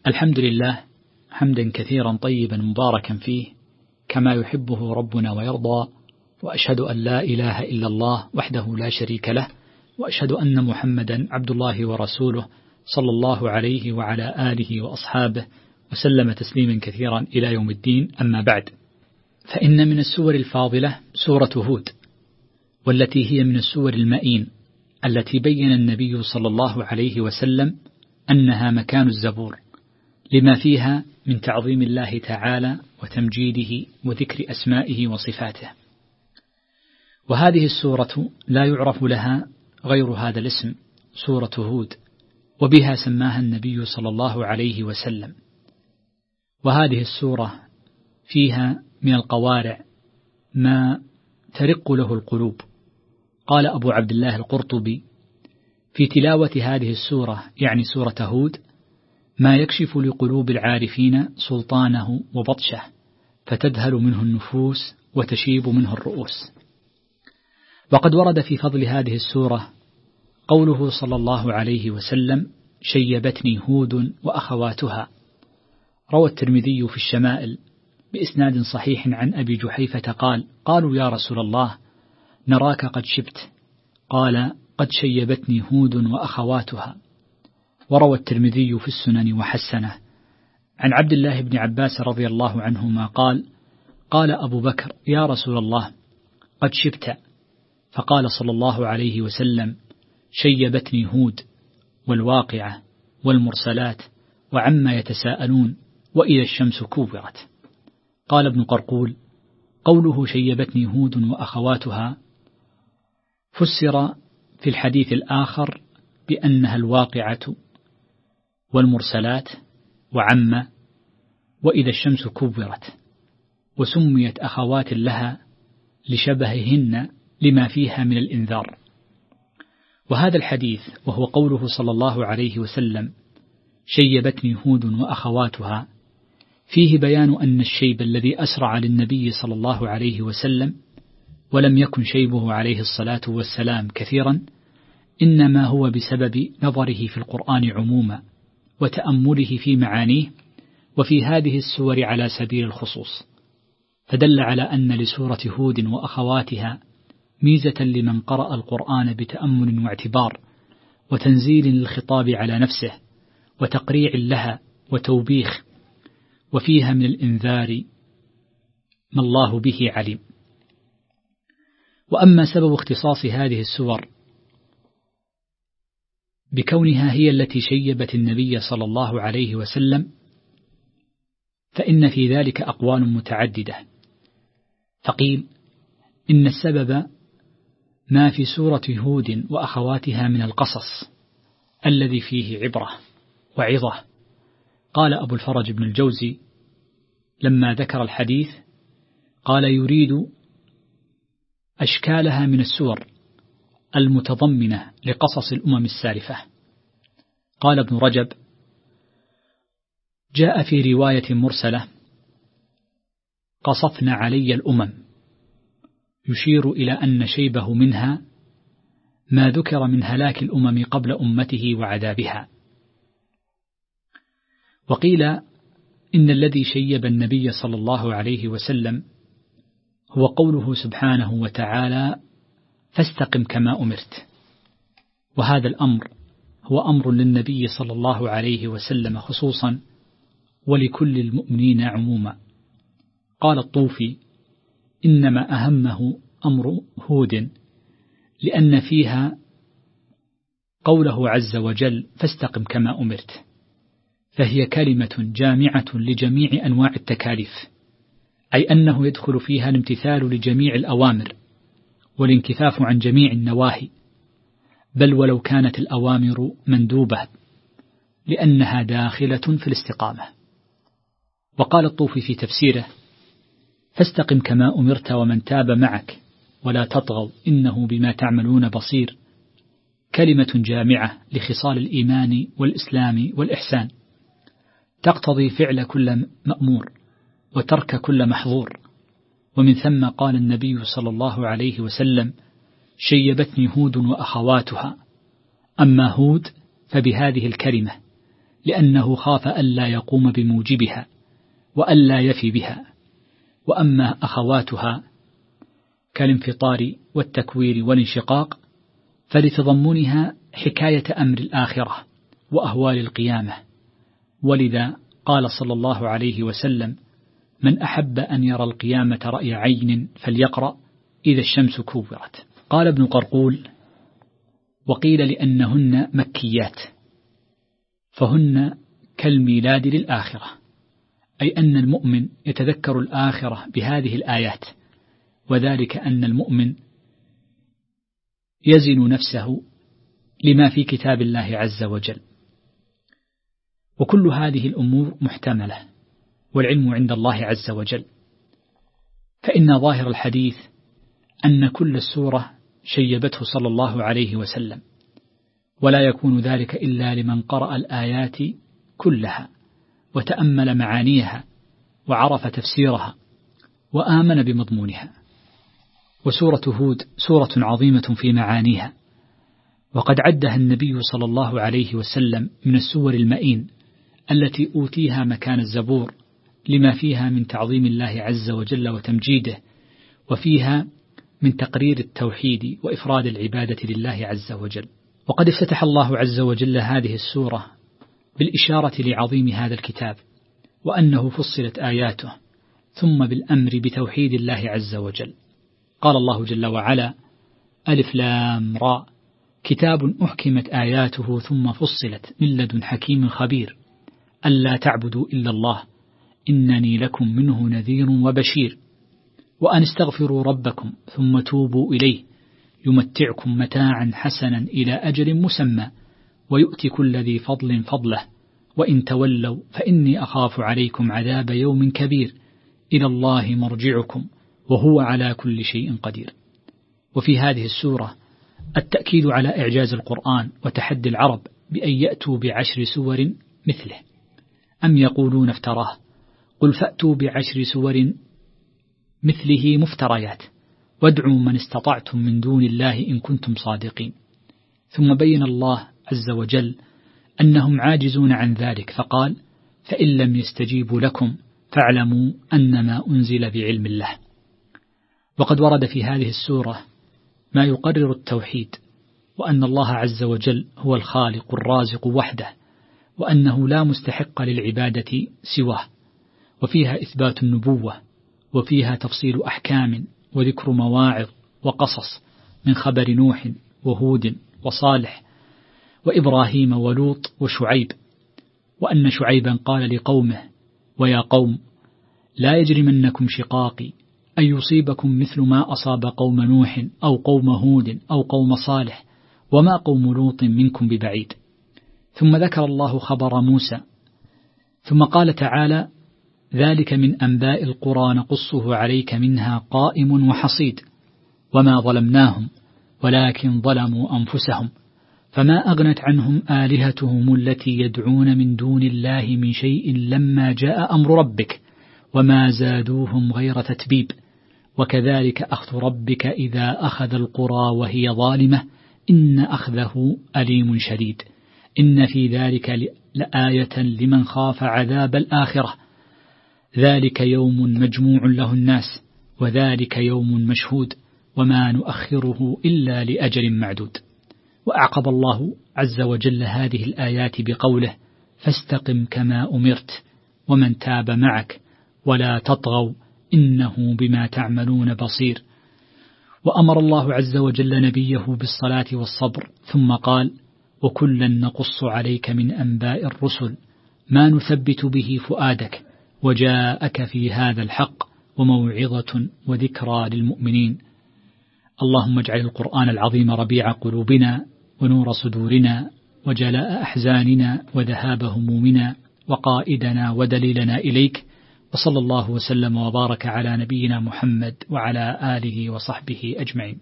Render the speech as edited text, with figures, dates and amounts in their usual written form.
الحمد لله حمدا كثيرا طيبا مباركا فيه كما يحبه ربنا ويرضى، وأشهد أن لا إله إلا الله وحده لا شريك له، وأشهد أن محمدا عبد الله ورسوله صلى الله عليه وعلى آله وأصحابه وسلم تسليما كثيرا إلى يوم الدين. أما بعد، فإن من السور الفاضلة سورة هود، والتي هي من السور المئين التي بين النبي صلى الله عليه وسلم أنها مكان الزبور، لما فيها من تعظيم الله تعالى وتمجيده وذكر أسمائه وصفاته. وهذه السورة لا يعرف لها غير هذا الاسم، سورة هود، وبها سماها النبي صلى الله عليه وسلم. وهذه السورة فيها من القوارع ما ترق له القلوب. قال أبو عبد الله القرطبي في تلاوة هذه السورة، يعني سورة هود، ما يكشف لقلوب العارفين سلطانه وبطشه، فتذهل منه النفوس وتشيب منه الرؤوس. وقد ورد في فضل هذه السورة قوله صلى الله عليه وسلم: شيبتني هود وأخواتها. روى الترمذي في الشمائل بإسناد صحيح عن أبي جحيفة قال: قالوا يا رسول الله نراك قد شبت، قال: قد شيبتني هود وأخواتها. وروى الترمذي في السنن وحسنه عن عبد الله بن عباس رضي الله عنهما قال: قال أبو بكر: يا رسول الله قد شبت، فقال صلى الله عليه وسلم: شيبتني هود والواقعة والمرسلات وعما يتساءلون وإذا الشمس كورت. قال ابن قرقول: قوله شيبتني هود وأخواتها فسر في الحديث الآخر بأنها الواقعة والمرسلات وعما وإذا الشمس كورت، وسميت أخوات لها لشبههن لما فيها من الإنذار. وهذا الحديث وهو قوله صلى الله عليه وسلم: شيبتني هود وأخواتها، فيه بيان أن الشيب الذي أسرع للنبي صلى الله عليه وسلم ولم يكن شيبه عليه الصلاة والسلام كثيرا، إنما هو بسبب نظره في القرآن عموما وتأمله في معانيه، وفي هذه السور على سبيل الخصوص، فدل على أن لسورة هود وأخواتها ميزة لمن قرأ القرآن بتأمل واعتبار، وتنزيل للخطاب على نفسه، وتقريع لها وتوبيخ، وفيها من الإنذار ما الله به عليم. وأما سبب اختصاص هذه السور بكونها هي التي شيبت النبي صلى الله عليه وسلم، فإن في ذلك أقوال متعددة. فقيل إن السبب ما في سورة هود وأخواتها من القصص الذي فيه عبرة وعظة. قال أبو الفرج بن الجوزي لما ذكر الحديث، قال: يريد أشكالها من السور المتضمنة لقصص الأمم السالفة. قال ابن رجب: جاء في رواية مرسلة: قصفن علي الأمم، يشير إلى أن شيبه منها ما ذكر من هلاك الأمم قبل أمته وعذابها. وقيل إن الذي شيب النبي صلى الله عليه وسلم هو قوله سبحانه وتعالى: فاستقم كما أمرت. وهذا الأمر هو أمر للنبي صلى الله عليه وسلم خصوصا، ولكل المؤمنين عموما. قال الطوفي: إنما أهمه أمر هود لأن فيها قوله عز وجل: فاستقم كما أمرت، فهي كلمة جامعة لجميع أنواع التكاليف، أي أنه يدخل فيها الامتثال لجميع الأوامر والانكفاف عن جميع النواهي، بل ولو كانت الأوامر مندوبة، لأنها داخلة في الاستقامة. وقال الطوفي في تفسيره: فاستقم كما أمرت ومن تاب معك ولا تطغوا إنه بما تعملون بصير، كلمة جامعة لخصال الإيمان والإسلام والإحسان، تقتضي فعل كل مأمور وترك كل محظور. ومن ثم قال النبي صلى الله عليه وسلم: شيبتني هود وأخواتها. أما هود فبهذه الكلمة لأنه خاف ألا يقوم بموجبها وألا يفي بها. وأما أخواتها كالانفطار والتكوير والانشقاق فلتضمنها حكاية أمر الآخرة وأهوال القيامة. ولذا قال صلى الله عليه وسلم: من أحب أن يرى القيامة رأي عين فليقرأ إذا الشمس كورت. قال ابن قرقول: وقيل لأنهن مكيات فهن كالميلاد للآخرة، أي أن المؤمن يتذكر الآخرة بهذه الآيات، وذلك أن المؤمن يزن نفسه لما في كتاب الله عز وجل. وكل هذه الأمور محتملة، والعلم عند الله عز وجل. فإن ظاهر الحديث أن كل السورة شيبته صلى الله عليه وسلم، ولا يكون ذلك إلا لمن قرأ الآيات كلها وتأمل معانيها وعرف تفسيرها وآمن بمضمونها. وسورة هود سورة عظيمة في معانيها، وقد عدها النبي صلى الله عليه وسلم من السور المئين التي أوتيها مكان الزبور، لما فيها من تعظيم الله عز وجل وتمجيده، وفيها من تقرير التوحيد وإفراد العبادة لله عز وجل. وقد افتتح الله عز وجل هذه السورة بالإشارة لعظيم هذا الكتاب وأنه فصلت آياته، ثم بالأمر بتوحيد الله عز وجل. قال الله جل وعلا: ألف لام را كتاب أحكمت آياته ثم فصلت من لدن حكيم خبير ألا تعبدوا إلا الله إنني لكم منه نذير وبشير وأن استغفروا ربكم ثم توبوا إليه يمتعكم متاعا حسنا إلى أجل مسمى ويؤتي كل ذي فضل فضله وإن تولوا فإني أخاف عليكم عذاب يوم كبير إلى الله مرجعكم وهو على كل شيء قدير. وفي هذه السورة التأكيد على إعجاز القرآن وتحدي العرب بأن يأتوا ب10 سور مثله، أم يقولون افتراه قل فأتوا ب10 سور مثله مفتريات وادعوا من استطعتم من دون الله إن كنتم صادقين. ثم بين الله عز وجل أنهم عاجزون عن ذلك فقال: فإن لم يستجيبوا لكم فاعلموا أنما أنزل بعلم الله. وقد ورد في هذه السورة ما يقرر التوحيد، وأن الله عز وجل هو الخالق الرازق وحده، وأنه لا مستحق للعبادة سواه. وفيها إثبات النبوة، وفيها تفصيل أحكام وذكر مواعظ وقصص من خبر نوح وهود وصالح وإبراهيم ولوط وشعيب، وأن شعيبا قال لقومه: ويا قوم لا يجرمنكم شقاقي أن يصيبكم مثل ما أصاب قوم نوح أو قوم هود أو قوم صالح وما قوم لوط منكم ببعيد. ثم ذكر الله خبر موسى، ثم قال تعالى: ذلك من أنباء القرى نقصه عليك منها قائم وحصيد وما ظلمناهم ولكن ظلموا أنفسهم فما أغنت عنهم آلهتهم التي يدعون من دون الله من شيء لما جاء أمر ربك وما زادوهم غير تتبيب وكذلك أخذ ربك إذا أخذ القرى وهي ظالمة إن أخذه أليم شديد إن في ذلك لآية لمن خاف عذاب الآخرة ذلك يوم مجموع له الناس وذلك يوم مشهود وما نؤخره إلا لأجل معدود. وأعقب الله عز وجل هذه الآيات بقوله: فاستقم كما أمرت ومن تاب معك ولا تطغوا إنه بما تعملون بصير. وأمر الله عز وجل نبيه بالصلاة والصبر ثم قال: وكلا نقص عليك من أنباء الرسل ما نثبت به فؤادك وجاءك في هذا الحق وموعظة وذكرى للمؤمنين. اللهم اجعل القرآن العظيم ربيع قلوبنا ونور صدورنا وجلاء أحزاننا وذهاب همومنا وقائدنا ودليلنا إليك، وصلى الله وسلم وبارك على نبينا محمد وعلى آله وصحبه أجمعين.